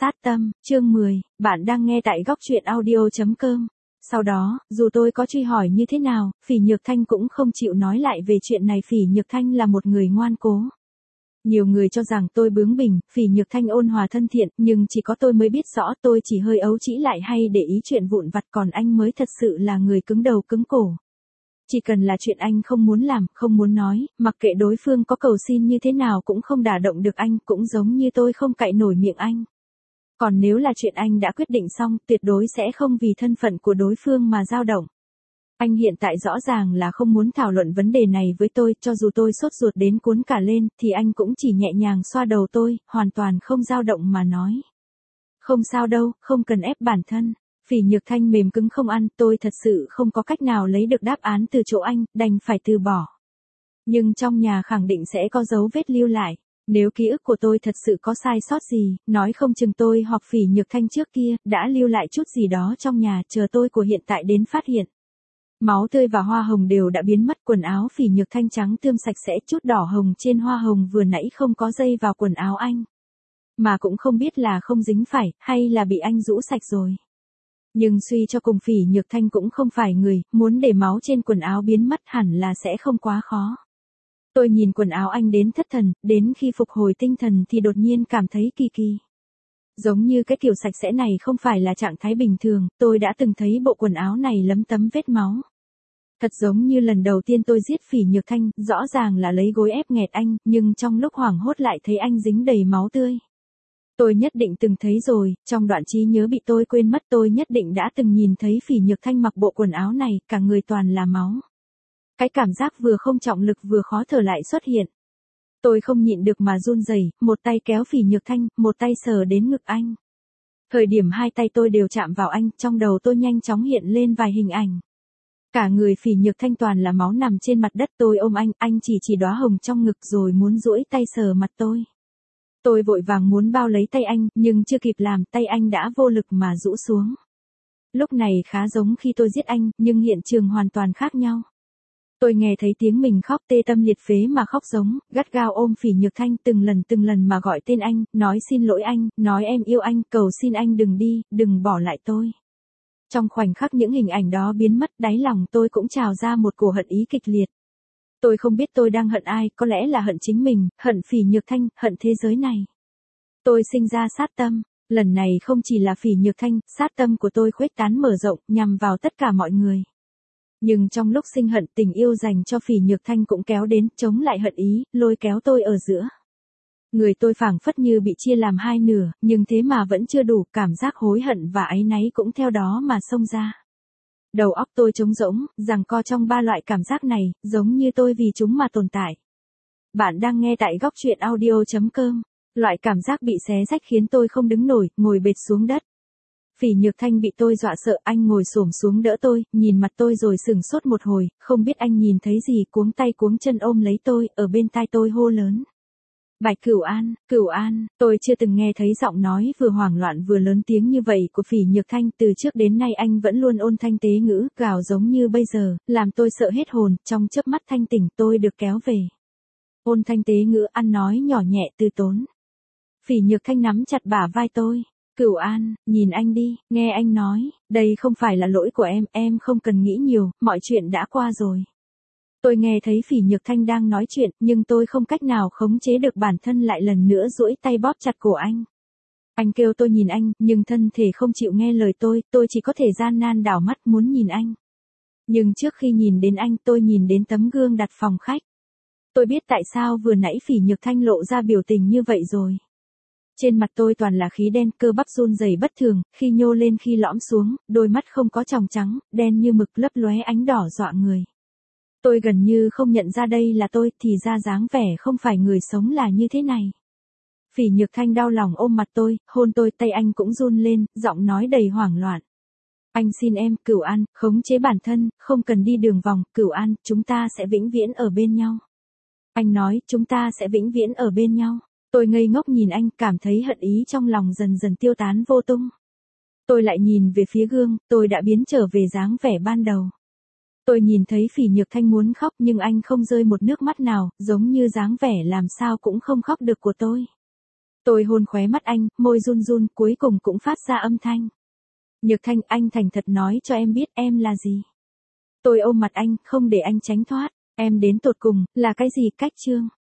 Sát tâm, chương 10, bạn đang nghe tại góc truyện audio.com. Sau đó, dù tôi có truy hỏi như thế nào, Phỉ Nhược Thanh cũng không chịu nói lại về chuyện này. Phỉ Nhược Thanh là một người ngoan cố. Nhiều người cho rằng tôi bướng bỉnh, Phỉ Nhược Thanh ôn hòa thân thiện, nhưng chỉ có tôi mới biết rõ tôi chỉ hơi ấu trĩ lại hay để ý chuyện vụn vặt, còn anh mới thật sự là người cứng đầu cứng cổ. Chỉ cần là chuyện anh không muốn làm, không muốn nói, mặc kệ đối phương có cầu xin như thế nào cũng không đả động được anh, cũng giống như tôi không cạy nổi miệng anh. Còn nếu là chuyện anh đã quyết định xong, tuyệt đối sẽ không vì thân phận của đối phương mà dao động. Anh hiện tại rõ ràng là không muốn thảo luận vấn đề này với tôi, cho dù tôi sốt ruột đến cuốn cả lên, thì anh cũng chỉ nhẹ nhàng xoa đầu tôi, hoàn toàn không dao động mà nói. Không sao đâu, không cần ép bản thân. Phỉ Nhược Thanh mềm cứng không ăn, tôi thật sự không có cách nào lấy được đáp án từ chỗ anh, đành phải từ bỏ. Nhưng trong nhà khẳng định sẽ có dấu vết lưu lại. Nếu ký ức của tôi thật sự có sai sót gì, nói không chừng tôi hoặc Phỉ Nhược Thanh trước kia, đã lưu lại chút gì đó trong nhà, chờ tôi của hiện tại đến phát hiện. Máu tươi và hoa hồng đều đã biến mất, quần áo Phỉ Nhược Thanh trắng tươm sạch sẽ, chút đỏ hồng trên hoa hồng vừa nãy không có dây vào quần áo anh. Mà cũng không biết là không dính phải, hay là bị anh rũ sạch rồi. Nhưng suy cho cùng Phỉ Nhược Thanh cũng không phải người, muốn để máu trên quần áo biến mất hẳn là sẽ không quá khó. Tôi nhìn quần áo anh đến thất thần, đến khi phục hồi tinh thần thì đột nhiên cảm thấy kỳ kỳ. Giống như cái kiểu sạch sẽ này không phải là trạng thái bình thường, tôi đã từng thấy bộ quần áo này lấm tấm vết máu. Thật giống như lần đầu tiên tôi giết Phỉ Nhược Thanh, rõ ràng là lấy gối ép nghẹt anh, nhưng trong lúc hoảng hốt lại thấy anh dính đầy máu tươi. Tôi nhất định từng thấy rồi, trong đoạn trí nhớ bị tôi quên mất, tôi nhất định đã từng nhìn thấy Phỉ Nhược Thanh mặc bộ quần áo này, cả người toàn là máu. Cái cảm giác vừa không trọng lực vừa khó thở lại xuất hiện. Tôi không nhịn được mà run rẩy, một tay kéo Phỉ Nhược Thanh, một tay sờ đến ngực anh. Thời điểm hai tay tôi đều chạm vào anh, trong đầu tôi nhanh chóng hiện lên vài hình ảnh. Cả người Phỉ Nhược Thanh toàn là máu nằm trên mặt đất, tôi ôm anh chỉ đóa hồng trong ngực rồi muốn duỗi tay sờ mặt tôi. Tôi vội vàng muốn bao lấy tay anh, nhưng chưa kịp làm, tay anh đã vô lực mà rũ xuống. Lúc này khá giống khi tôi giết anh, nhưng hiện trường hoàn toàn khác nhau. Tôi nghe thấy tiếng mình khóc tê tâm liệt phế mà khóc giống, gắt gao ôm Phỉ Nhược Thanh từng lần mà gọi tên anh, nói xin lỗi anh, nói em yêu anh, cầu xin anh đừng đi, đừng bỏ lại tôi. Trong khoảnh khắc những hình ảnh đó biến mất, đáy lòng tôi cũng trào ra một cổ hận ý kịch liệt. Tôi không biết tôi đang hận ai, có lẽ là hận chính mình, hận Phỉ Nhược Thanh, hận thế giới này. Tôi sinh ra sát tâm, lần này không chỉ là Phỉ Nhược Thanh, sát tâm của tôi khuếch tán mở rộng, nhằm vào tất cả mọi người. Nhưng trong lúc sinh hận, tình yêu dành cho Phỉ Nhược Thanh cũng kéo đến, chống lại hận ý, lôi kéo tôi ở giữa. Người tôi phảng phất như bị chia làm hai nửa, nhưng thế mà vẫn chưa đủ, cảm giác hối hận và áy náy cũng theo đó mà xông ra. Đầu óc tôi trống rỗng, giằng co trong ba loại cảm giác này, giống như tôi vì chúng mà tồn tại. Bạn đang nghe tại góc truyện audio.com. Loại cảm giác bị xé rách khiến tôi không đứng nổi, ngồi bệt xuống đất. Phỉ Nhược Thanh bị tôi dọa sợ, anh ngồi xổm xuống đỡ tôi, nhìn mặt tôi rồi sửng sốt một hồi, không biết anh nhìn thấy gì, cuống tay cuống chân ôm lấy tôi, ở bên tai tôi hô lớn. Bạch Cửu An, tôi chưa từng nghe thấy giọng nói vừa hoảng loạn vừa lớn tiếng như vậy của Phỉ Nhược Thanh, từ trước đến nay anh vẫn luôn ôn thanh tế ngữ, gào giống như bây giờ, làm tôi sợ hết hồn, trong chớp mắt thanh tỉnh tôi được kéo về. Ôn thanh tế ngữ, ăn nói nhỏ nhẹ từ tốn. Phỉ Nhược Thanh nắm chặt bả vai tôi. Cửu An, nhìn anh đi, nghe anh nói, đây không phải là lỗi của em không cần nghĩ nhiều, mọi chuyện đã qua rồi. Tôi nghe thấy Phỉ Nhược Thanh đang nói chuyện, nhưng tôi không cách nào khống chế được bản thân lại lần nữa duỗi tay bóp chặt cổ anh. Anh kêu tôi nhìn anh, nhưng thân thể không chịu nghe lời tôi chỉ có thể gian nan đảo mắt muốn nhìn anh. Nhưng trước khi nhìn đến anh, tôi nhìn đến tấm gương đặt phòng khách. Tôi biết tại sao vừa nãy Phỉ Nhược Thanh lộ ra biểu tình như vậy rồi. Trên mặt tôi toàn là khí đen, cơ bắp run rẩy bất thường, khi nhô lên khi lõm xuống, đôi mắt không có tròng trắng, đen như mực lấp lóe ánh đỏ dọa người. Tôi gần như không nhận ra đây là tôi, thì ra dáng vẻ không phải người sống là như thế này. Phỉ Nhược Thanh đau lòng ôm mặt tôi, hôn tôi, tay anh cũng run lên, giọng nói đầy hoảng loạn. Anh xin em, Cửu An, khống chế bản thân, không cần đi đường vòng, Cửu An, chúng ta sẽ vĩnh viễn ở bên nhau. Anh nói, chúng ta sẽ vĩnh viễn ở bên nhau. Tôi ngây ngốc nhìn anh, cảm thấy hận ý trong lòng dần dần tiêu tán vô tung. Tôi lại nhìn về phía gương, tôi đã biến trở về dáng vẻ ban đầu. Tôi nhìn thấy Phỉ Nhược Thanh muốn khóc nhưng anh không rơi một nước mắt nào, giống như dáng vẻ làm sao cũng không khóc được của tôi. Tôi hôn khóe mắt anh, môi run run, cuối cùng cũng phát ra âm thanh. Nhược Thanh, anh thành thật nói cho em biết em là gì. Tôi ôm mặt anh, không để anh tránh thoát. Em đến tột cùng, là cái gì? Cách Trương.